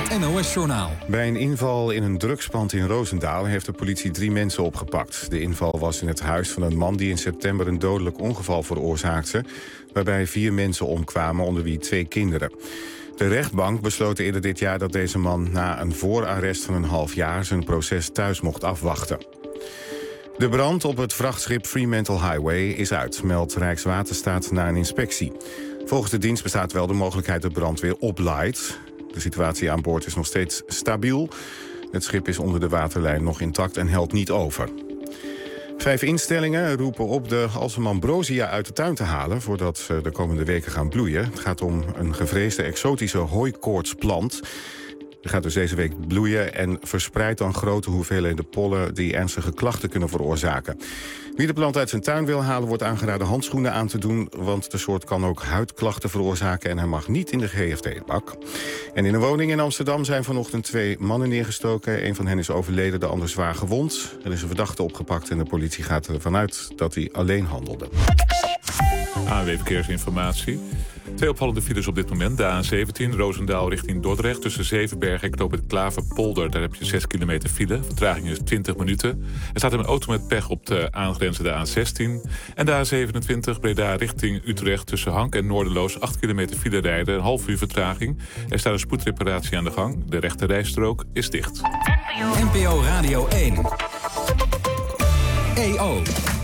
het NOS-journaal. Bij een inval in een drugspand in Roosendaal heeft de politie 3 mensen opgepakt. De inval was in het huis van een man die in september een dodelijk ongeval veroorzaakte, waarbij 4 mensen omkwamen, onder wie 2 kinderen. De rechtbank besloot eerder dit jaar dat deze man na een voorarrest van een half jaar zijn proces thuis mocht afwachten. De brand op het vrachtschip Fremantle Highway is uit, meldt Rijkswaterstaat na een inspectie. Volgens de dienst bestaat wel de mogelijkheid dat de brand weer oplaait. De situatie aan boord is nog steeds stabiel. Het schip is onder de waterlijn nog intact en helt niet over. 5 instellingen roepen op de Alsem-ambrosia uit de tuin te halen voordat ze de komende weken gaan bloeien. Het gaat om een gevreesde exotische hooikoortsplant. Die gaat dus deze week bloeien en verspreidt dan grote hoeveelheden pollen die ernstige klachten kunnen veroorzaken. Wie de plant uit zijn tuin wil halen, wordt aangeraden handschoenen aan te doen, want de soort kan ook huidklachten veroorzaken en hij mag niet in de GFT-bak. En in een woning in Amsterdam zijn vanochtend 2 mannen neergestoken. Een van hen is overleden, de ander zwaar gewond. Er is een verdachte opgepakt en de politie gaat ervan uit dat hij alleen handelde. ANWB Verkeersinformatie. 2 opvallende files op dit moment. De A17, Roosendaal richting Dordrecht. Tussen Zevenbergen en Knoop het Klaverpolder. Daar heb je 6 kilometer file. Vertraging is 20 minuten. Er staat een auto met pech op de aangrenzende A16. En de A27, Breda richting Utrecht. Tussen Hank en Noorderloos 8 kilometer file rijden. Een half uur vertraging. Er staat een spoedreparatie aan de gang. De rechte rijstrook is dicht. NPO Radio 1. EO.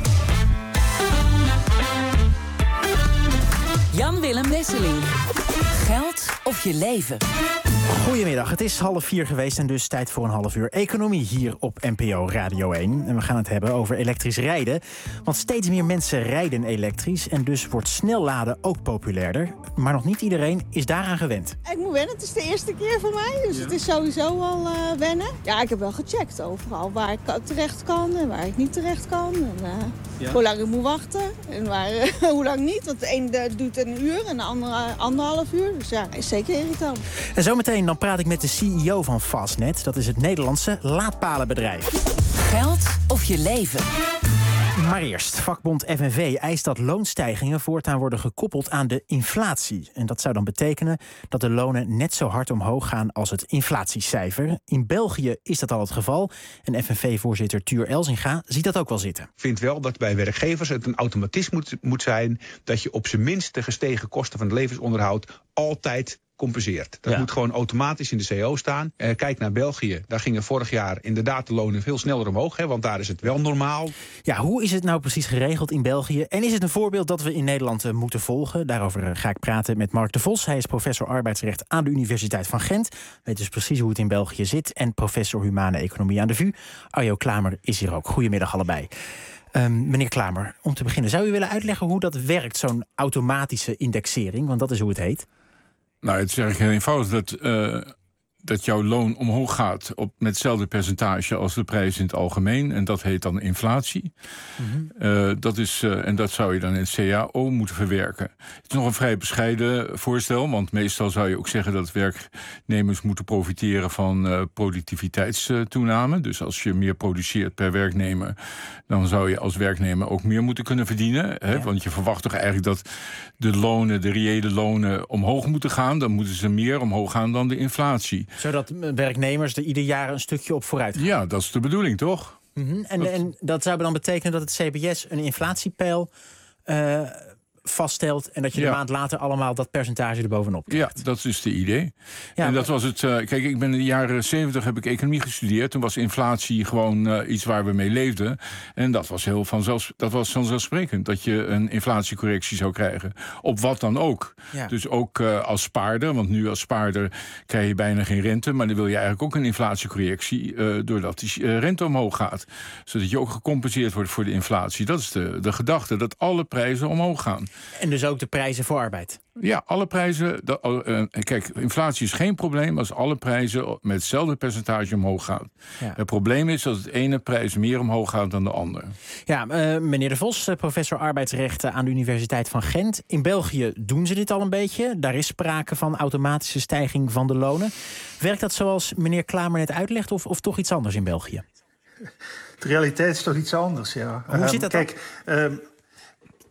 Jan Willem Wesseling. Geld of je leven? Goedemiddag, het is 3:30 geweest en dus tijd voor een half uur economie hier op NPO Radio 1. En we gaan het hebben over elektrisch rijden. Want steeds meer mensen rijden elektrisch en dus wordt snel laden ook populairder. Maar nog niet iedereen is daaraan gewend. Ik moet wennen, het is de eerste keer voor mij, dus het is sowieso al wennen. Ja, ik heb wel gecheckt overal waar ik terecht kan en waar ik niet terecht kan. En, hoe lang ik moet wachten en hoe lang niet. Want de ene doet een uur en de andere 1,5 uur. Dus ja, is zeker irritant. En zometeen dan praat ik met de CEO van Fastnet. Dat is het Nederlandse laadpalenbedrijf. Geld of je leven? Maar eerst, vakbond FNV eist dat loonstijgingen voortaan worden gekoppeld aan de inflatie. En dat zou dan betekenen dat de lonen net zo hard omhoog gaan als het inflatiecijfer. In België is dat al het geval. En FNV-voorzitter Tuur Elzinga ziet dat ook wel zitten. Ik vind wel dat bij werkgevers het een automatisme moet zijn dat je op zijn minst de gestegen kosten van het levensonderhoud altijd compenseert. Dat moet gewoon automatisch in de CO staan. Kijk naar België. Daar gingen vorig jaar inderdaad de lonen veel sneller omhoog. Want daar is het wel normaal. Ja, hoe is het nou precies geregeld in België? En is het een voorbeeld dat we in Nederland moeten volgen? Daarover ga ik praten met Mark de Vos. Hij is professor arbeidsrecht aan de Universiteit van Gent. Weet dus precies hoe het in België zit. En professor humane economie aan de VU. Arjo Klamer is hier ook. Goedemiddag allebei. Meneer Klamer, om te beginnen, zou u willen uitleggen hoe dat werkt, zo'n automatische indexering? Want dat is hoe het heet. Nou, het is eigenlijk heel eenvoudig dat jouw loon omhoog gaat met hetzelfde percentage als de prijs in het algemeen. En dat heet dan inflatie. Mm-hmm. En dat zou je dan in het CAO moeten verwerken. Het is nog een vrij bescheiden voorstel, want meestal zou je ook zeggen dat werknemers moeten profiteren van productiviteitstoename. Dus als je meer produceert per werknemer, dan zou je als werknemer ook meer moeten kunnen verdienen. Hè? Ja. Want je verwacht toch eigenlijk dat de reële lonen omhoog moeten gaan. Dan moeten ze meer omhoog gaan dan de inflatie. Zodat werknemers er ieder jaar een stukje op vooruit gaan. Ja, dat is de bedoeling, toch? Mm-hmm. En dat zou dan betekenen dat het CBS een inflatiepeil vaststelt en dat je de maand later allemaal dat percentage erbovenop krijgt. Ja, dat is dus de idee. Ja, en dat was het. Kijk, ik ben in de jaren 70 heb ik economie gestudeerd. Toen was inflatie gewoon iets waar we mee leefden. En dat was vanzelfsprekend dat je een inflatiecorrectie zou krijgen. Op wat dan ook. Ja. Dus ook als spaarder, want nu als spaarder krijg je bijna geen rente, maar dan wil je eigenlijk ook een inflatiecorrectie doordat die rente omhoog gaat. Zodat je ook gecompenseerd wordt voor de inflatie. Dat is de gedachte, dat alle prijzen omhoog gaan. En dus ook de prijzen voor arbeid? Ja, alle prijzen. Kijk, inflatie is geen probleem als alle prijzen met hetzelfde percentage omhoog gaan. Ja. Het probleem is dat het ene prijs meer omhoog gaat dan de andere. Ja, meneer de Vos, professor arbeidsrechten aan de Universiteit van Gent. In België doen ze dit al een beetje. Daar is sprake van automatische stijging van de lonen. Werkt dat zoals meneer Klamer net uitlegt of toch iets anders in België? De realiteit is toch iets anders, ja. Hoe zit dat kijk,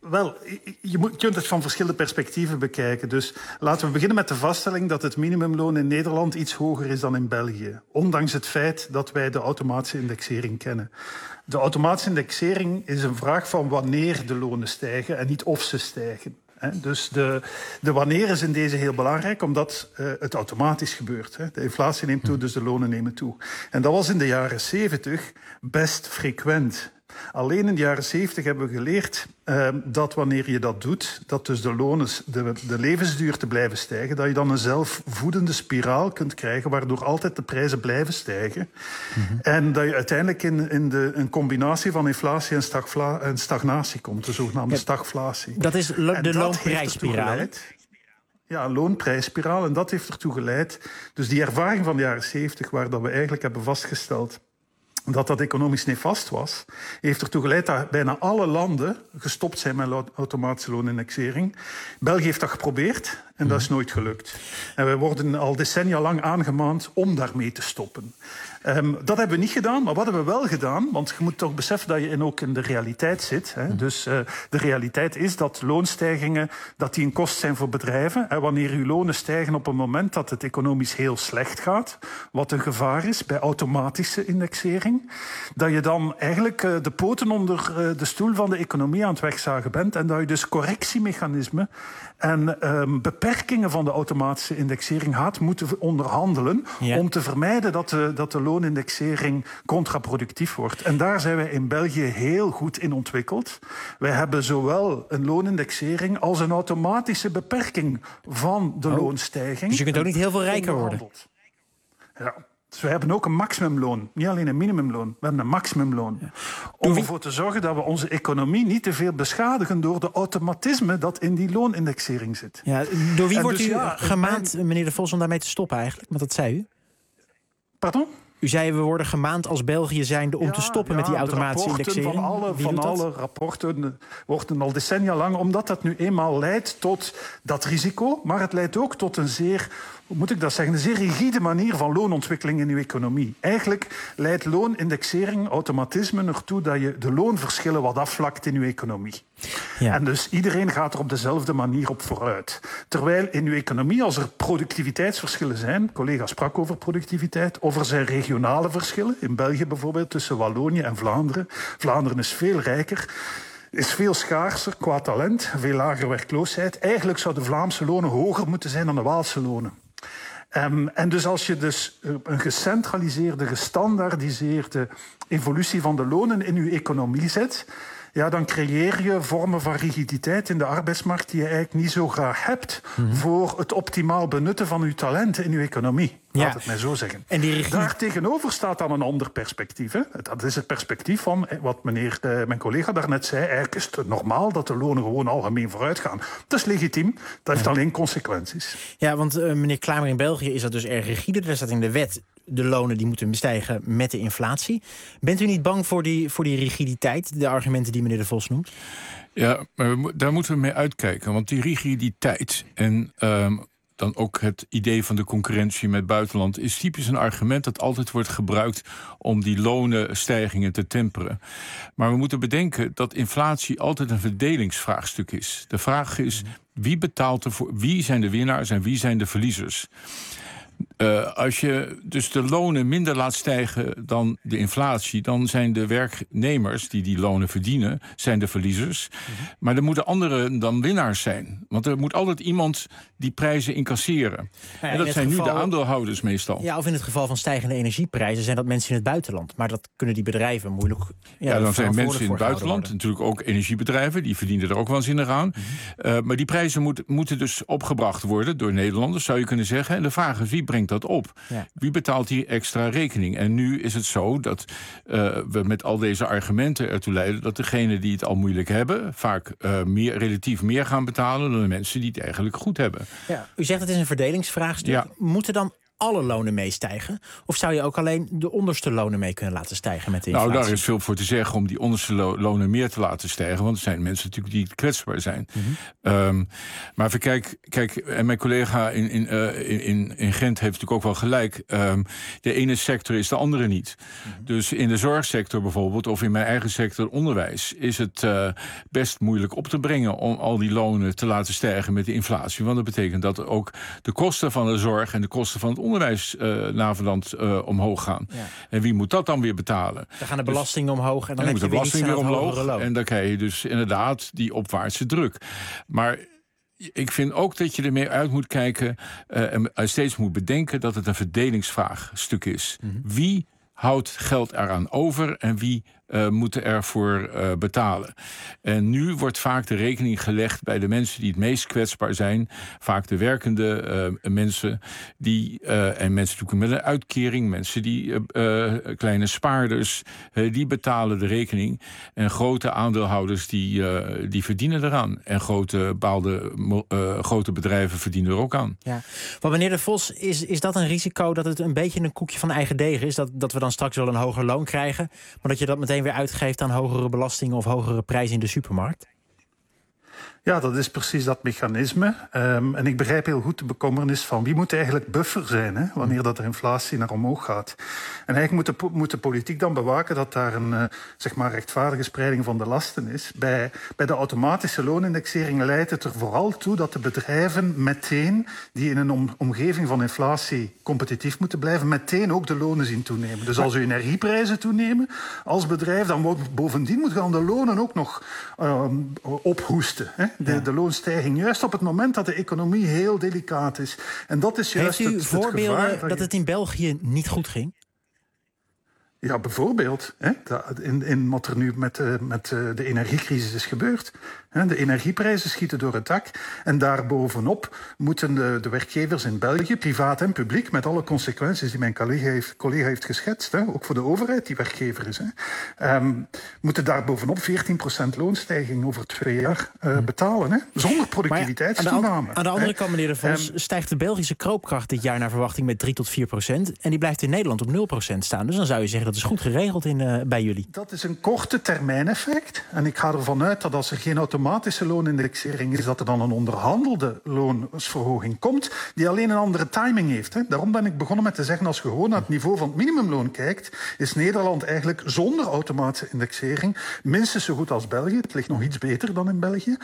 Wel, je kunt het van verschillende perspectieven bekijken. Dus laten we beginnen met de vaststelling dat het minimumloon in Nederland iets hoger is dan in België. Ondanks het feit dat wij de automatische indexering kennen. De automatische indexering is een vraag van wanneer de lonen stijgen en niet of ze stijgen. Dus de wanneer is in deze heel belangrijk, omdat het automatisch gebeurt. De inflatie neemt toe, dus de lonen nemen toe. En dat was in de jaren 70 best frequent. Alleen in de jaren 70 hebben we geleerd dat wanneer je dat doet, dat dus de lonen, de levensduur te blijven stijgen, dat je dan een zelfvoedende spiraal kunt krijgen, waardoor altijd de prijzen blijven stijgen. Mm-hmm. En dat je uiteindelijk in een combinatie van inflatie en stagnatie komt, de zogenaamde stagflatie. Dat is de loonprijsspiraal. Ja, een loonprijsspiraal. En dat heeft ertoe geleid. Dus die ervaring van de jaren 70, waar dat we eigenlijk hebben vastgesteld dat economisch nefast was, heeft ertoe geleid dat bijna alle landen gestopt zijn met automatische loonindexering. België heeft dat geprobeerd en dat is nooit gelukt. En wij worden al decennia lang aangemaand om daarmee te stoppen. Dat hebben we niet gedaan, maar wat hebben we wel gedaan? Want je moet toch beseffen dat je ook in de realiteit zit. Hè? Dus de realiteit is dat loonstijgingen dat die een kost zijn voor bedrijven. En wanneer uw lonen stijgen op een moment dat het economisch heel slecht gaat, wat een gevaar is bij automatische indexering, dat je dan eigenlijk de poten onder de stoel van de economie aan het wegzagen bent en dat je dus correctiemechanismen en beperkingen van de automatische indexering gaat moeten onderhandelen om te vermijden dat de loonindexering contraproductief wordt. En daar zijn wij in België heel goed in ontwikkeld. Wij hebben zowel een loonindexering als een automatische beperking van de loonstijging. Dus je kunt ook niet heel veel rijker worden. Ja. Dus we hebben ook een maximumloon. Niet alleen een minimumloon, we hebben een maximumloon. Ja. Om ervoor te zorgen dat we onze economie niet te veel beschadigen door de automatisme dat in die loonindexering zit. Ja, door wie wordt u gemaand, meneer De Vos, om daarmee te stoppen eigenlijk? Want dat zei u. Pardon? U zei, we worden gemaand als België zijnde om te stoppen met die automatische indexering. Van alle rapporten worden al decennia lang, omdat dat nu eenmaal leidt tot dat risico, maar het leidt ook tot een zeer, hoe moet ik dat zeggen, een zeer rigide manier van loonontwikkeling in uw economie. Eigenlijk leidt loonindexering, automatisme ertoe dat je de loonverschillen wat afvlakt in uw economie. Ja. En dus iedereen gaat er op dezelfde manier op vooruit. Terwijl in uw economie, als er productiviteitsverschillen zijn, collega sprak over productiviteit, of er zijn regionale verschillen, in België bijvoorbeeld tussen Wallonië en Vlaanderen. Vlaanderen is veel rijker, is veel schaarser qua talent, veel lager werkloosheid. Eigenlijk zouden de Vlaamse lonen hoger moeten zijn dan de Waalse lonen. En dus als je dus een gecentraliseerde, gestandaardiseerde evolutie van de lonen in uw economie zet, ja, dan creëer je vormen van rigiditeit in de arbeidsmarkt die je eigenlijk niet zo graag hebt voor het optimaal benutten van uw talenten in uw economie. Laat het mij zo zeggen. En daar tegenover staat dan een ander perspectief. Hè. Dat is het perspectief van wat mijn collega daarnet zei. Eigenlijk is het normaal dat de lonen gewoon algemeen vooruit gaan. Dat is legitiem, dat heeft alleen consequenties. Ja, want meneer Klamer, in België is dat dus erg rigide. Er staat in de wet, de lonen die moeten stijgen met de inflatie. Bent u niet bang voor die rigiditeit, de argumenten die meneer De Vos noemt? Ja, maar daar moeten we mee uitkijken. Want die rigiditeit en dan ook het idee van de concurrentie met buitenland is typisch een argument dat altijd wordt gebruikt om die lonenstijgingen te temperen. Maar we moeten bedenken dat inflatie altijd een verdelingsvraagstuk is. De vraag is, wie betaalt ervoor? Wie zijn de winnaars en wie zijn de verliezers? Als je dus de lonen minder laat stijgen dan de inflatie, dan zijn de werknemers die lonen verdienen, zijn de verliezers. Maar er moeten anderen dan winnaars zijn. Want er moet altijd iemand die prijzen incasseren. Ja, en dat zijn nu de aandeelhouders meestal. Ja, of in het geval van stijgende energieprijzen zijn dat mensen in het buitenland. Maar dat kunnen die bedrijven moeilijk. Ja, dan zijn mensen in het buitenland, natuurlijk ook energiebedrijven, die verdienen er ook waanzinnig aan. Maar die prijzen moeten dus opgebracht worden door Nederlanders, zou je kunnen zeggen. En de vraag is, wie brengt dat op? Ja. Wie betaalt die extra rekening? En nu is het zo dat we met al deze argumenten ertoe leiden dat degenen die het al moeilijk hebben vaak relatief meer gaan betalen dan de mensen die het eigenlijk goed hebben. Ja, u zegt het is een verdelingsvraagstuk. Ja. Moeten dan alle lonen meestijgen? Of zou je ook alleen de onderste lonen mee kunnen laten stijgen met de inflatie? Nou, daar is veel voor te zeggen om die onderste lonen meer te laten stijgen. Want er zijn mensen natuurlijk die kwetsbaar zijn. Maar even kijk, en mijn collega in Gent heeft natuurlijk ook wel gelijk. De ene sector is de andere niet. Dus in de zorgsector bijvoorbeeld, of in mijn eigen sector onderwijs, is het best moeilijk op te brengen om al die lonen te laten stijgen met de inflatie. Want dat betekent dat ook de kosten van de zorg en de kosten van het onderwijs navenant omhoog gaan. Ja. En wie moet dat dan weer betalen? Dan gaan de belastingen omhoog en dan heb moet je de belasting weer omhoog. loon. En dan krijg je dus inderdaad die opwaartse druk. Maar ik vind ook dat je ermee uit moet kijken en steeds moet bedenken dat het een verdelingsvraagstuk is. Wie houdt geld eraan over en wie moet ervoor betalen. En nu wordt vaak de rekening gelegd bij de mensen die het meest kwetsbaar zijn. Vaak de werkende mensen en mensen natuurlijk met een uitkering, mensen die kleine spaarders, die betalen de rekening. En grote aandeelhouders die verdienen eraan. En grote bedrijven verdienen er ook aan. Ja. Maar meneer De Vos, is dat een risico dat het een beetje een koekje van eigen deeg is? Dat we dan straks wel een hoger loon krijgen, maar dat je dat meteen weer uitgeeft aan hogere belastingen of hogere prijzen in de supermarkt? Ja, dat is precies dat mechanisme. En ik begrijp heel goed de bekommernis van wie moet eigenlijk buffer zijn, wanneer dat de inflatie naar omhoog gaat. En eigenlijk moet de politiek dan bewaken dat daar een rechtvaardige spreiding van de lasten is. Bij de automatische loonindexering leidt het er vooral toe dat de bedrijven meteen, die in een omgeving van inflatie competitief moeten blijven, meteen ook de lonen zien toenemen. Dus als uw energieprijzen toenemen als bedrijf, dan bovendien moet gaan de lonen ook nog ophoesten. De loonstijging, juist op het moment dat de economie heel delicaat is. En dat is juist Heeft u het voorbeelden gevaar dat het in België niet goed ging? Ja, bijvoorbeeld in wat er nu met de energiecrisis is gebeurd. De energieprijzen schieten door het dak. En daarbovenop moeten de werkgevers in België, privaat en publiek, met alle consequenties die mijn collega heeft geschetst, ook voor de overheid die werkgever is, moeten daarbovenop 14% loonstijging over 2 jaar betalen. Zonder productiviteitstoename. Aan de andere kant, meneer De Vos, stijgt de Belgische koopkracht dit jaar naar verwachting met 3-4%. En die blijft in Nederland op 0% staan. Dus dan zou je zeggen dat is goed geregeld bij jullie. Dat is een korte termijn effect. En ik ga ervan uit dat als er geen automatische loonindexering is, dat er dan een onderhandelde loonsverhoging komt, die alleen een andere timing heeft. Daarom ben ik begonnen met te zeggen, als je gewoon naar het niveau van het minimumloon kijkt, is Nederland eigenlijk zonder automatische indexering minstens zo goed als België. Het ligt nog iets beter dan in België.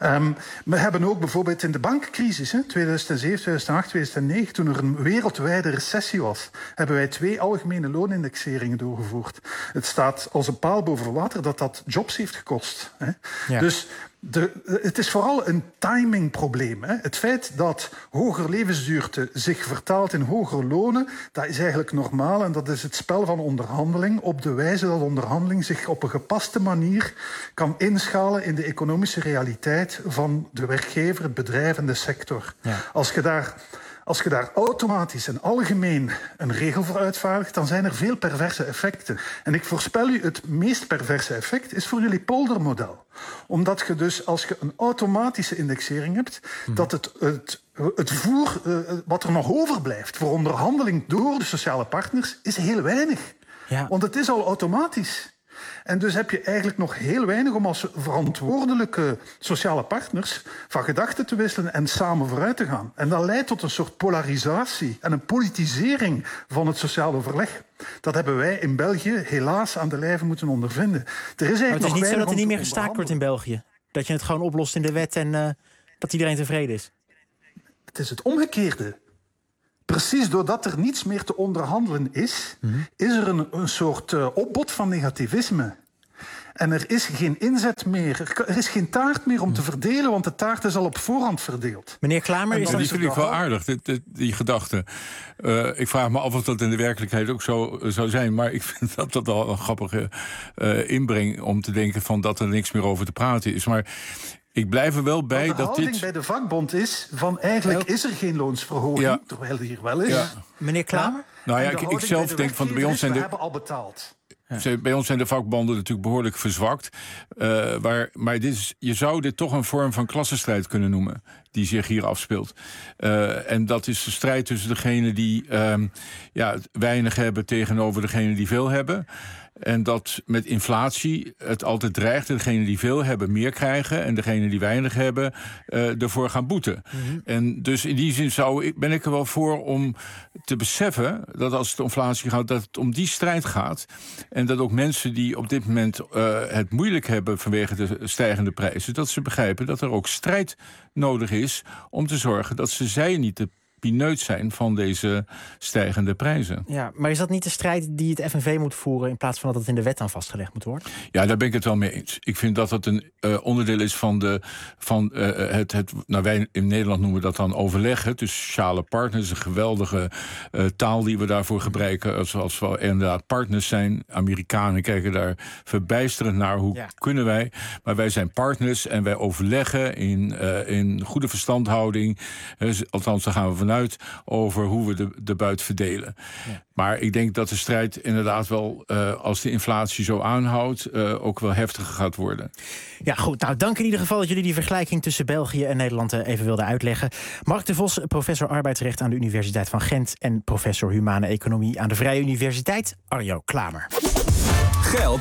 We hebben ook bijvoorbeeld in de bankencrisis, 2007, 2008, 2009, toen er een wereldwijde recessie was, hebben wij 2 algemene loonindexeringen doorgevoerd. Het staat als een paal boven water dat jobs heeft gekost. Ja. Dus het is vooral een timingprobleem. Het feit dat hogere levensduurte zich vertaalt in hogere lonen, dat is eigenlijk normaal. En dat is het spel van onderhandeling op de wijze dat onderhandeling zich op een gepaste manier kan inschalen in de economische realiteit van de werkgever, het bedrijf en de sector. Ja. Als je daar automatisch en algemeen een regel voor uitvaardigt, dan zijn er veel perverse effecten. En ik voorspel u, het meest perverse effect is voor jullie poldermodel. Omdat je dus, als je een automatische indexering hebt, dat het voer wat er nog overblijft voor onderhandeling door de sociale partners, is heel weinig. Ja. Want het is al automatisch. En dus heb je eigenlijk nog heel weinig om als verantwoordelijke sociale partners van gedachten te wisselen en samen vooruit te gaan. En dat leidt tot een soort polarisatie en een politisering van het sociaal overleg. Dat hebben wij in België helaas aan de lijve moeten ondervinden. Het is niet zo dat er niet meer gestaakt wordt in België? Dat je het gewoon oplost in de wet en dat iedereen tevreden is? Het is het omgekeerde. Precies doordat er niets meer te onderhandelen is, is er een soort opbod van negativisme. En er is geen inzet meer, er is geen taart meer om te verdelen, want de taart is al op voorhand verdeeld. Meneer Klamer, die vind ik wel aardig, die gedachte. Ik vraag me af of dat in de werkelijkheid ook zo zou zijn, maar ik vind dat al een grappige inbreng om te denken van dat er niks meer over te praten is. Maar ik blijf er wel bij dat dit... De houding bij de vakbond is van eigenlijk is er geen loonsverhoging, terwijl die hier wel is. Ja. Meneer Klamer? Nou ja, ik zelf denk van bij ons zijn we hebben al betaald. Bij ons zijn de vakbonden natuurlijk behoorlijk verzwakt. Maar je zou dit toch een vorm van klassenstrijd kunnen noemen, die zich hier afspeelt. En dat is de strijd tussen degenen die weinig hebben tegenover degenen die veel hebben. En dat met inflatie het altijd dreigt. Degenen die veel hebben meer krijgen. En degenen die weinig hebben ervoor gaan boeten. Mm-hmm. En dus in die zin ben ik er wel voor om te beseffen dat als het om inflatie gaat, dat het om die strijd gaat. En dat ook mensen die op dit moment het moeilijk hebben vanwege de stijgende prijzen, dat ze begrijpen dat er ook strijd nodig is om te zorgen dat zij niet de pineut zijn van deze stijgende prijzen. Ja, maar is dat niet de strijd die het FNV moet voeren in plaats van dat het in de wet aan vastgelegd moet worden? Ja, daar ben ik het wel mee eens. Ik vind dat het een onderdeel is van wij in Nederland noemen dat dan overleggen tussen sociale partners. Een geweldige taal die we daarvoor gebruiken. Als we inderdaad partners zijn. Amerikanen kijken daar verbijsterend naar. Hoe kunnen wij? Maar wij zijn partners en wij overleggen in goede verstandhouding. Althans, daar gaan we vanuit over hoe we de buit verdelen. Ja. Maar ik denk dat de strijd inderdaad wel, als de inflatie zo aanhoudt, ook wel heftiger gaat worden. Ja, goed. Nou, dank in ieder geval dat jullie die vergelijking tussen België en Nederland even wilden uitleggen. Mark de Vos, professor arbeidsrecht aan de Universiteit van Gent en professor humane economie aan de Vrije Universiteit, Arjo Klamer. Geld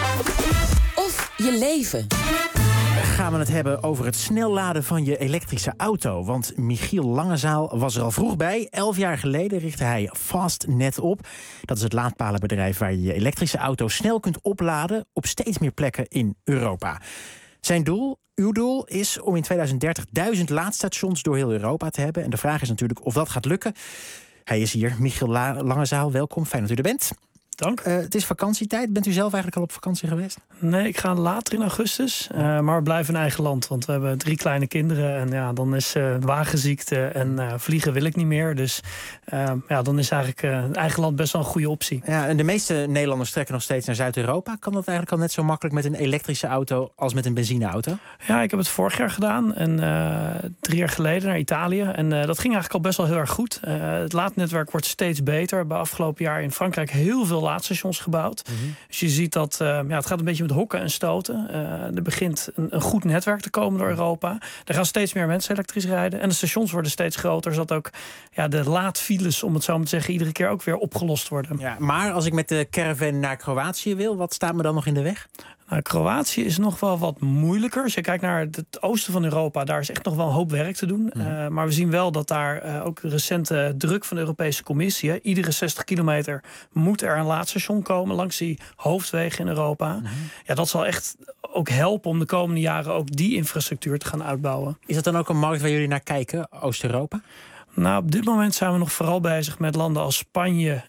of je leven. Gaan we het hebben over het snel laden van je elektrische auto. Want Michiel Langezaal was er al vroeg bij. 11 jaar geleden richtte hij Fastnet op. Dat is het laadpalenbedrijf waar je je elektrische auto snel kunt opladen op steeds meer plekken in Europa. Zijn doel, uw doel, is om in 2030 1000 laadstations door heel Europa te hebben. En de vraag is natuurlijk of dat gaat lukken. Hij is hier, Michiel Langezaal. Welkom, fijn dat u er bent. Dank. Het is vakantietijd. Bent u zelf eigenlijk al op vakantie geweest? Nee, ik ga later in augustus. Maar we blijven in eigen land. Want we hebben 3 kleine kinderen. En ja, dan is wagenziekte en vliegen wil ik niet meer. Dus dan is eigenlijk eigen land best wel een goede optie. Ja, en de meeste Nederlanders trekken nog steeds naar Zuid-Europa. Kan dat eigenlijk al net zo makkelijk met een elektrische auto als met een benzineauto? Ja, ik heb het vorig jaar gedaan. En 3 jaar geleden naar Italië. En dat ging eigenlijk al best wel heel erg goed. Het laadnetwerk wordt steeds beter. We hebben afgelopen jaar in Frankrijk heel veel laadstations gebouwd. Mm-hmm. Dus je ziet dat het gaat een beetje met hokken en stoten. Er begint een goed netwerk te komen door Europa. Er gaan steeds meer mensen elektrisch rijden. En de stations worden steeds groter. Zodat ook de laadfiles, om het zo maar te zeggen, iedere keer ook weer opgelost worden. Ja, maar als ik met de caravan naar Kroatië wil, wat staat me dan nog in de weg? Nou, Kroatië is nog wel wat moeilijker. Als je kijkt naar het oosten van Europa, daar is echt nog wel een hoop werk te doen. Maar we zien wel dat daar ook de recente druk van de Europese Commissie, iedere 60 kilometer moet er een laadstation komen langs die hoofdwegen in Europa. Ja, dat zal echt ook helpen om de komende jaren ook die infrastructuur te gaan uitbouwen. Is dat dan ook een markt waar jullie naar kijken, Oost-Europa? Nou, op dit moment zijn we nog vooral bezig met landen als Spanje,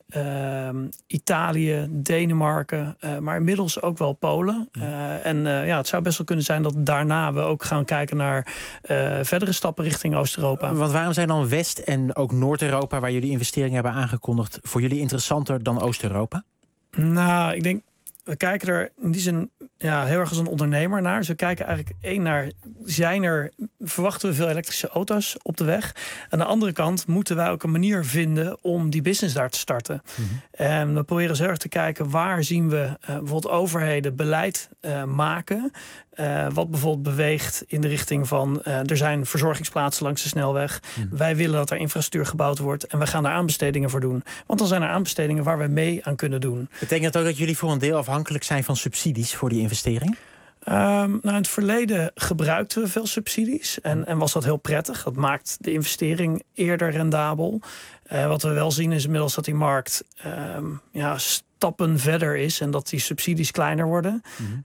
Italië, Denemarken, maar inmiddels ook wel Polen. Het zou best wel kunnen zijn dat daarna we ook gaan kijken naar verdere stappen richting Oost-Europa. Want waarom zijn dan West- en ook Noord-Europa, waar jullie investeringen hebben aangekondigd, voor jullie interessanter dan Oost-Europa? Nou, ik denk, we kijken er in die zin heel erg als een ondernemer naar. Dus we kijken eigenlijk naar, verwachten we veel elektrische auto's op de weg? Aan de andere kant moeten wij ook een manier vinden om die business daar te starten. Mm-hmm. En we proberen dus heel erg te kijken, waar zien we bijvoorbeeld overheden beleid maken, wat bijvoorbeeld beweegt in de richting van er zijn verzorgingsplaatsen langs de snelweg. Wij willen dat er infrastructuur gebouwd wordt en we gaan daar aanbestedingen voor doen. Want dan zijn er aanbestedingen waar we mee aan kunnen doen. Betekent dat ook dat jullie voor een deel afhankelijk zijn van subsidies voor die investering? In het verleden gebruikten we veel subsidies en was dat heel prettig. Dat maakt de investering eerder rendabel. Wat we wel zien is inmiddels dat die markt stappen verder is en dat die subsidies kleiner worden.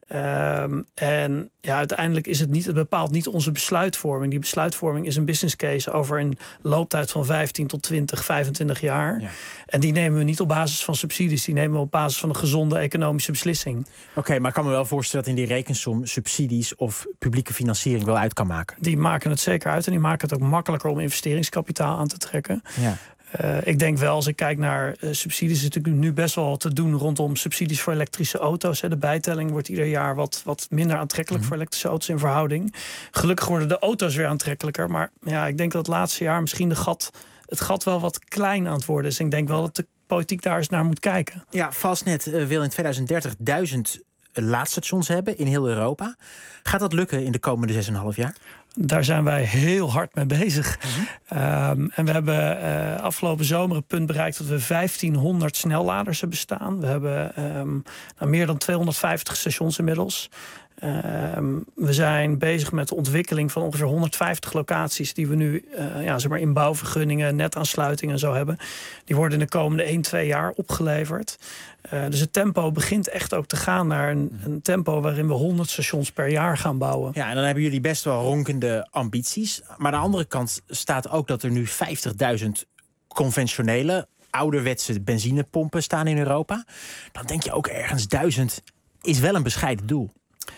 Uiteindelijk is het bepaalt niet onze besluitvorming. Die besluitvorming is een business case over een looptijd van 15 tot 20, 25 jaar. Ja. En die nemen we niet op basis van subsidies. Die nemen we op basis van een gezonde economische beslissing. Oké, maar ik kan me wel voorstellen dat in die rekensom subsidies of publieke financiering wel uit kan maken. Die maken het zeker uit en die maken het ook makkelijker om investeringskapitaal aan te trekken. Ja. Ik denk wel, als ik kijk naar subsidies, is natuurlijk nu best wel te doen rondom subsidies voor elektrische auto's. De bijtelling wordt ieder jaar wat minder aantrekkelijk voor elektrische auto's in verhouding. Gelukkig worden de auto's weer aantrekkelijker. Maar ik denk dat het laatste jaar misschien het gat wel wat klein aan het worden is. Ik denk wel dat de politiek daar eens naar moet kijken. Ja, Fastnet wil in 2030 1000 laadstations hebben in heel Europa. Gaat dat lukken in de komende 6,5 jaar? Daar zijn wij heel hard mee bezig. En we hebben afgelopen zomer het punt bereikt dat we 1500 snelladers hebben staan. We hebben meer dan 250 stations inmiddels. We zijn bezig met de ontwikkeling van ongeveer 150 locaties die we nu in bouwvergunningen, netaansluitingen en zo hebben. Die worden in de komende 1-2 jaar opgeleverd. Dus het tempo begint echt ook te gaan naar een tempo waarin we 100 stations per jaar gaan bouwen. Ja, en dan hebben jullie best wel ronkende ambities. Maar aan de andere kant staat ook dat er nu 50.000 conventionele, ouderwetse benzinepompen staan in Europa. Dan denk je ook ergens 1000 is wel een bescheiden doel.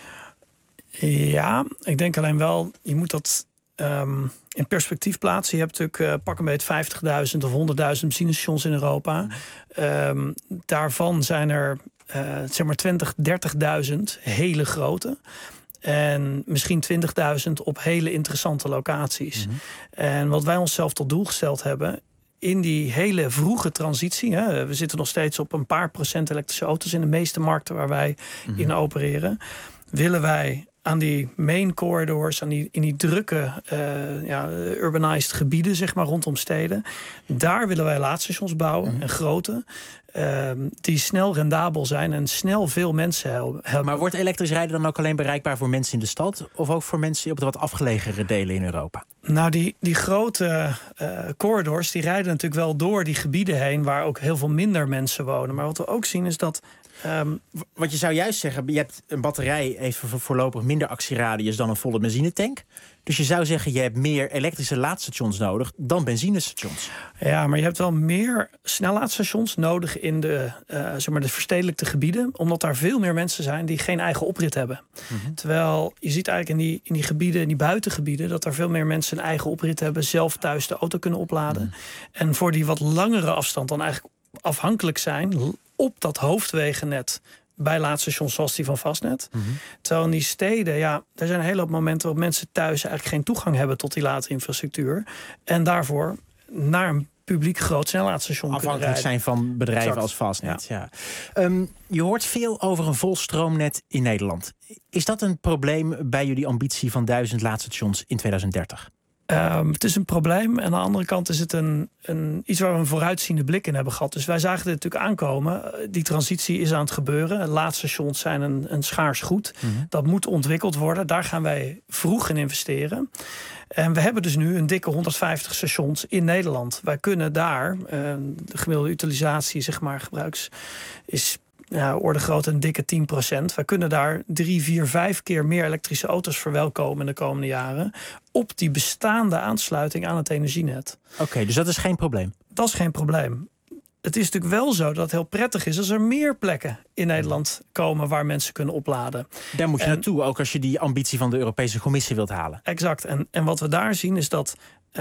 Ja, ik denk alleen wel, je moet dat in perspectief plaatsen. Je hebt natuurlijk pak een beetje 50.000 of 100.000 benzinestations in Europa. Daarvan zijn er 20.000, 30.000 hele grote. En misschien 20.000 op hele interessante locaties. En wat wij onszelf tot doel gesteld hebben in die hele vroege transitie. We zitten nog steeds op een paar procent elektrische auto's in de meeste markten waar wij in opereren. Willen wij aan die main corridors, in die drukke urbanized gebieden, zeg maar, rondom steden. Daar willen wij laadstations bouwen, en grote, die snel rendabel zijn en snel veel mensen hebben. Maar wordt elektrisch rijden dan ook alleen bereikbaar voor mensen in de stad, of ook voor mensen op de wat afgelegere delen in Europa? Nou, die grote corridors, die rijden natuurlijk wel door die gebieden heen waar ook heel veel minder mensen wonen. Maar wat we ook zien is dat want je zou juist zeggen, je hebt een batterij heeft voorlopig minder actieradius dan een volle benzinetank. Dus je zou zeggen, je hebt meer elektrische laadstations nodig dan benzinestations. Ja, maar je hebt wel meer snellaadstations nodig in de verstedelijkte gebieden, omdat daar veel meer mensen zijn die geen eigen oprit hebben. Terwijl je ziet eigenlijk in die gebieden, in die buitengebieden, dat er veel meer mensen een eigen oprit hebben, zelf thuis de auto kunnen opladen. En voor die wat langere afstand dan eigenlijk afhankelijk zijn op dat hoofdwegennet bij laadstations zoals die van Fastnet. Terwijl in die steden, er zijn een hele hoop momenten waarop mensen thuis eigenlijk geen toegang hebben tot die laadinfrastructuur. En daarvoor naar een publiek groot snellaadstation afhankelijk zijn van bedrijven als Fastnet. Ja. Je hoort veel over een vol stroomnet in Nederland. Is dat een probleem bij jullie ambitie van 1000 laadstations in 2030? Het is een probleem. En aan de andere kant is het iets waar we een vooruitziende blik in hebben gehad. Dus wij zagen dit natuurlijk aankomen. Die transitie is aan het gebeuren. Laadstations zijn een schaars goed. Dat moet ontwikkeld worden. Daar gaan wij vroeg in investeren. En we hebben dus nu een dikke 150 stations in Nederland. Wij kunnen daar, de gemiddelde utilisatie, zeg maar, gebruiks is orde groot een dikke 10%. Wij kunnen daar 3, 4, 5 keer meer elektrische auto's verwelkomen in de komende jaren op die bestaande aansluiting aan het energienet. Oké, dus dat is geen probleem? Dat is geen probleem. Het is natuurlijk wel zo dat het heel prettig is als er meer plekken in Nederland komen waar mensen kunnen opladen. Daar moet je naartoe, ook als je die ambitie van de Europese Commissie wilt halen. Exact. En wat we daar zien is dat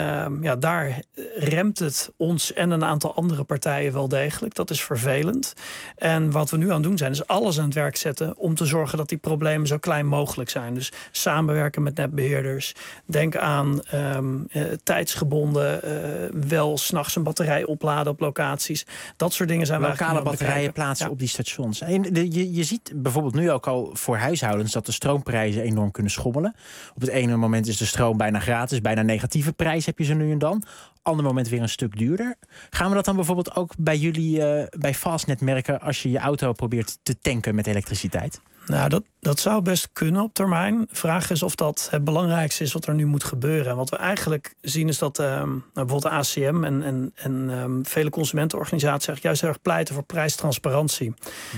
daar remt het ons en een aantal andere partijen wel degelijk. Dat is vervelend. En wat we nu aan het doen zijn, is alles aan het werk zetten om te zorgen dat die problemen zo klein mogelijk zijn. Dus samenwerken met netbeheerders. Denk aan tijdsgebonden wel 's nachts een batterij opladen op locaties. Dat soort dingen zijn we lokale batterijen plaatsen op die stations. En je ziet bijvoorbeeld nu ook al voor huishoudens dat de stroomprijzen enorm kunnen schommelen. Op het ene moment is de stroom bijna gratis, bijna negatieve prijs heb je ze nu en dan. Ander moment weer een stuk duurder. Gaan we dat dan bijvoorbeeld ook bij jullie bij Fastnet merken als je je auto probeert te tanken met elektriciteit? Nou, dat zou best kunnen op termijn. De vraag is of dat het belangrijkste is wat er nu moet gebeuren. En wat we eigenlijk zien is dat bijvoorbeeld de ACM en vele consumentenorganisaties eigenlijk juist heel erg pleiten voor prijstransparantie.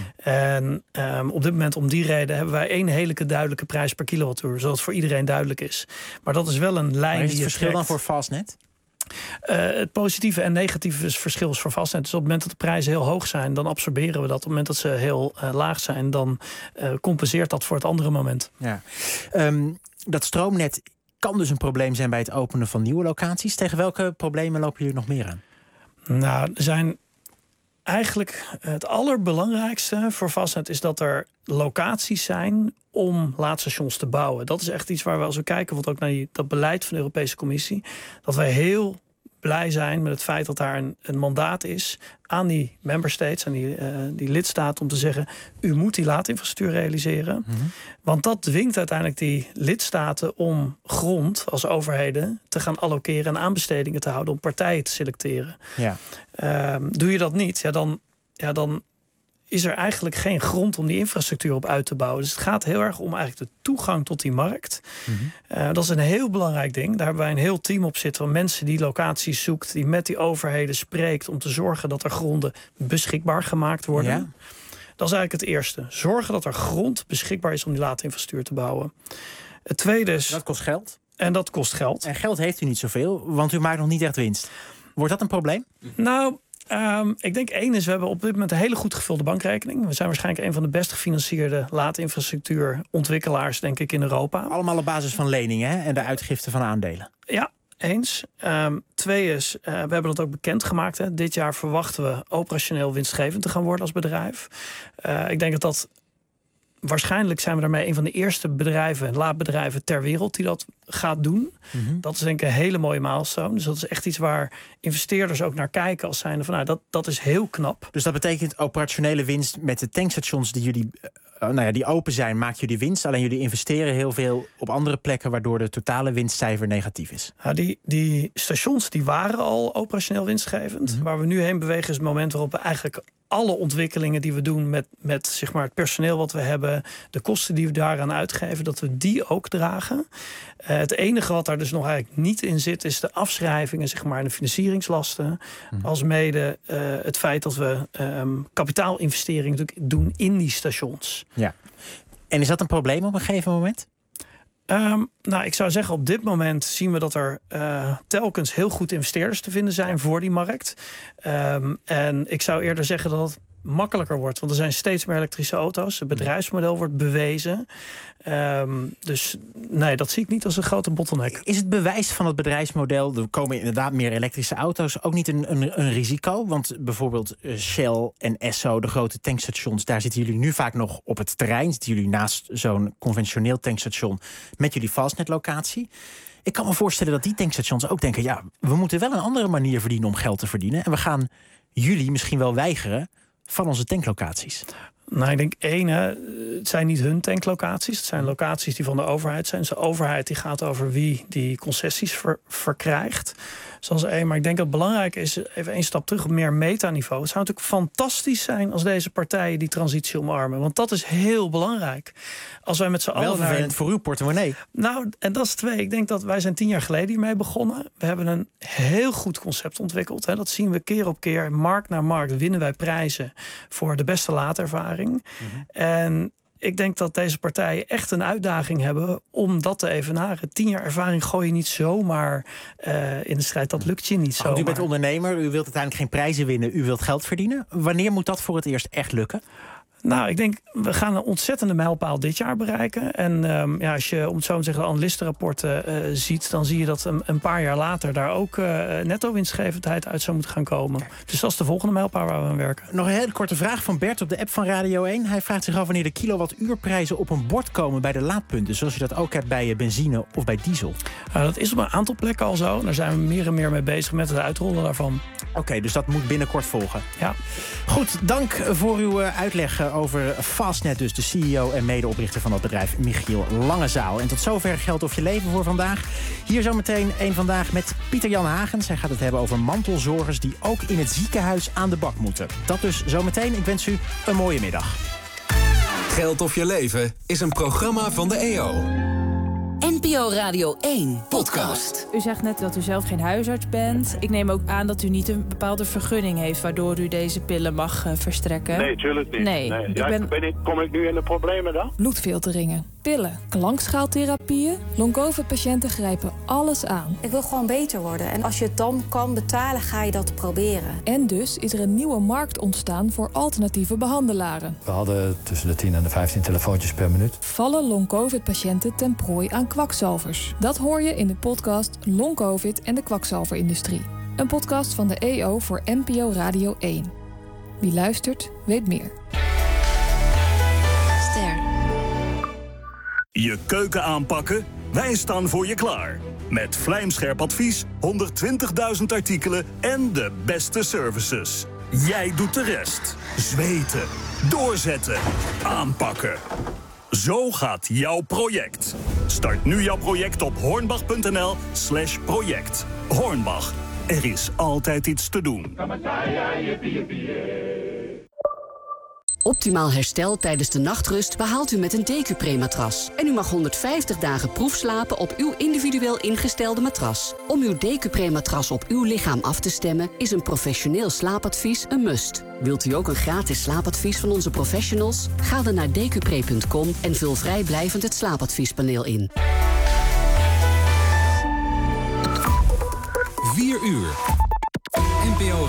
En op dit moment om die reden hebben wij één hele duidelijke prijs per kilowattuur, zodat het voor iedereen duidelijk is. Maar dat is wel een lijn. Maar is het die verschil dan voor Fastnet? Het positieve en negatieve verschil is voor Fastnet. Dus op het moment dat de prijzen heel hoog zijn, dan absorberen we dat. Op het moment dat ze heel laag zijn, dan compenseert dat voor het andere moment. Ja. Dat stroomnet kan dus een probleem zijn bij het openen van nieuwe locaties. Tegen welke problemen lopen jullie nog meer aan? Nou, er zijn eigenlijk het allerbelangrijkste voor Fastnet is dat er locaties zijn om laadstations te bouwen. Dat is echt iets waar we, als we kijken, wat ook naar dat beleid van de Europese Commissie, dat wij heel blij zijn met het feit dat daar een mandaat is aan die member states, aan die lidstaten, om te zeggen: u moet die laadinfrastructuur realiseren. Mm-hmm. Want dat dwingt uiteindelijk die lidstaten om grond als overheden te gaan allokeren en aanbestedingen te houden, om partijen te selecteren. Ja. Doe je dat niet, dan is er eigenlijk geen grond om die infrastructuur op uit te bouwen. Dus het gaat heel erg om eigenlijk de toegang tot die markt. Mm-hmm. Dat is een heel belangrijk ding. Daar hebben wij een heel team op zitten van mensen die locaties zoekt, die met die overheden spreekt om te zorgen dat er gronden beschikbaar gemaakt worden. Ja. Dat is eigenlijk het eerste. Zorgen dat er grond beschikbaar is om die laadinfrastructuur te bouwen. Het tweede is... Dat kost geld. En dat kost geld. En geld heeft u niet zoveel, want u maakt nog niet echt winst. Wordt dat een probleem? Nou, ik denk één is, we hebben op dit moment een hele goed gevulde bankrekening. We zijn waarschijnlijk een van de best gefinancierde laadinfrastructuurontwikkelaars, denk ik, in Europa. Allemaal op basis van leningen, hè? En de uitgifte van aandelen. Ja, eens. Twee is, we hebben dat ook bekendgemaakt. Hè. Dit jaar verwachten we operationeel winstgevend te gaan worden als bedrijf. Ik denk dat waarschijnlijk zijn we daarmee een van de eerste bedrijven, laadbedrijven ter wereld die dat gaat doen. Mm-hmm. Dat is denk ik een hele mooie milestone. Dus dat is echt iets waar investeerders ook naar kijken als zijnde van, dat is heel knap. Dus dat betekent operationele winst met de tankstations die jullie die open zijn, maken jullie winst. Alleen jullie investeren heel veel op andere plekken, waardoor de totale winstcijfer negatief is. Nou, die stations die waren al operationeel winstgevend. Mm-hmm. Waar we nu heen bewegen is het moment waarop we eigenlijk alle ontwikkelingen die we doen met zeg maar het personeel wat we hebben, de kosten die we daaraan uitgeven, dat we die ook dragen. Het enige wat daar dus nog eigenlijk niet in zit, is de afschrijvingen, zeg maar, en de financieringslasten. Als mede het feit dat we kapitaalinvesteringen natuurlijk doen in die stations. Ja. En is dat een probleem op een gegeven moment? Nou, ik zou zeggen, op dit moment zien we dat er telkens heel goed investeerders te vinden zijn voor die markt. En ik zou eerder zeggen dat het makkelijker wordt, want er zijn steeds meer elektrische auto's. Het bedrijfsmodel wordt bewezen. Dus nee, dat zie ik niet als een grote bottleneck. Is het bewijs van het bedrijfsmodel, er komen inderdaad meer elektrische auto's, ook niet een risico? Want bijvoorbeeld Shell en Esso, de grote tankstations, daar zitten jullie nu vaak nog op het terrein. Zitten jullie naast zo'n conventioneel tankstation met jullie fastnet-locatie. Ik kan me voorstellen dat die tankstations ook denken, ja, we moeten wel een andere manier verdienen om geld te verdienen. En we gaan jullie misschien wel weigeren van onze tanklocaties. Nou, ik denk het zijn niet hun tanklocaties. Het zijn locaties die van de overheid zijn. Dus de overheid die gaat over wie die concessies verkrijgt. Zoals maar ik denk dat het belangrijk is, even één stap terug op meer metaniveau. Het zou natuurlijk fantastisch zijn als deze partijen die transitie omarmen. Want dat is heel belangrijk. Als wij met z'n allen... Wel vervelend voor uw portemonnee. Nou, en dat is twee. Ik denk dat wij zijn 10 jaar geleden hiermee begonnen. We hebben een heel goed concept ontwikkeld. Hè. Dat zien we keer op keer. Markt naar markt winnen wij prijzen voor de beste laadervaring. Mm-hmm. En ik denk dat deze partijen echt een uitdaging hebben om dat te evenaren. 10 jaar ervaring gooi je niet zomaar in de strijd. Dat lukt je niet zomaar. U bent ondernemer, u wilt uiteindelijk geen prijzen winnen, u wilt geld verdienen. Wanneer moet dat voor het eerst echt lukken? Nou, ik denk, we gaan een ontzettende mijlpaal dit jaar bereiken. En als je, om het zo te zeggen, de analistenrapporten ziet, dan zie je dat een paar jaar later daar ook netto winstgevendheid uit zou moeten gaan komen. Dus dat is de volgende mijlpaal waar we aan werken. Nog een hele korte vraag van Bert op de app van Radio 1. Hij vraagt zich af wanneer de kilowattuurprijzen op een bord komen bij de laadpunten, zoals je dat ook hebt bij benzine of bij diesel. Dat is op een aantal plekken al zo. Daar zijn we meer en meer mee bezig met het uitrollen daarvan. Oké, dus dat moet binnenkort volgen. Ja. Goed, dank voor uw uitleg over Fastnet, dus de CEO en medeoprichter van dat bedrijf, Michiel Langezaal. En tot zover Geld of je leven voor vandaag. Hier zometeen Eén Vandaag met Pieter-Jan Hagens. Hij gaat het hebben over mantelzorgers die ook in het ziekenhuis aan de bak moeten. Dat dus zometeen. Ik wens u een mooie middag. Geld of je leven is een programma van de EO. NPO Radio 1 podcast. U zegt net dat u zelf geen huisarts bent. Ik neem ook aan dat u niet een bepaalde vergunning heeft waardoor u deze pillen mag verstrekken. Nee, tuurlijk niet. Nee. Kom ik nu in de problemen dan? Bloedfilteringen, pillen, klankschaaltherapieën. Long-COVID-patiënten grijpen alles aan. Ik wil gewoon beter worden. En als je het dan kan betalen, ga je dat proberen. En dus is er een nieuwe markt ontstaan voor alternatieve behandelaren. We hadden tussen de 10 en de 15 telefoontjes per minuut. Vallen long-COVID-patiënten ten prooi aan kwakzalvers? Dat hoor je in de podcast Long-COVID en de kwakzalverindustrie. Een podcast van de EO voor NPO Radio 1. Wie luistert, weet meer. Ster. Je keuken aanpakken? Wij staan voor je klaar. Met vlijmscherp advies, 120.000 artikelen en de beste services. Jij doet de rest. Zweten. Doorzetten. Aanpakken. Zo gaat jouw project. Start nu jouw project op hornbach.nl/project. Hornbach. Er is altijd iets te doen. Optimaal herstel tijdens de nachtrust behaalt u met een DQ-Pre-matras. En u mag 150 dagen proefslapen op uw individueel ingestelde matras. Om uw DQ-Pre-matras op uw lichaam af te stemmen is een professioneel slaapadvies een must. Wilt u ook een gratis slaapadvies van onze professionals? Ga dan naar dqpre.com en vul vrijblijvend het slaapadviespaneel in. 4 uur.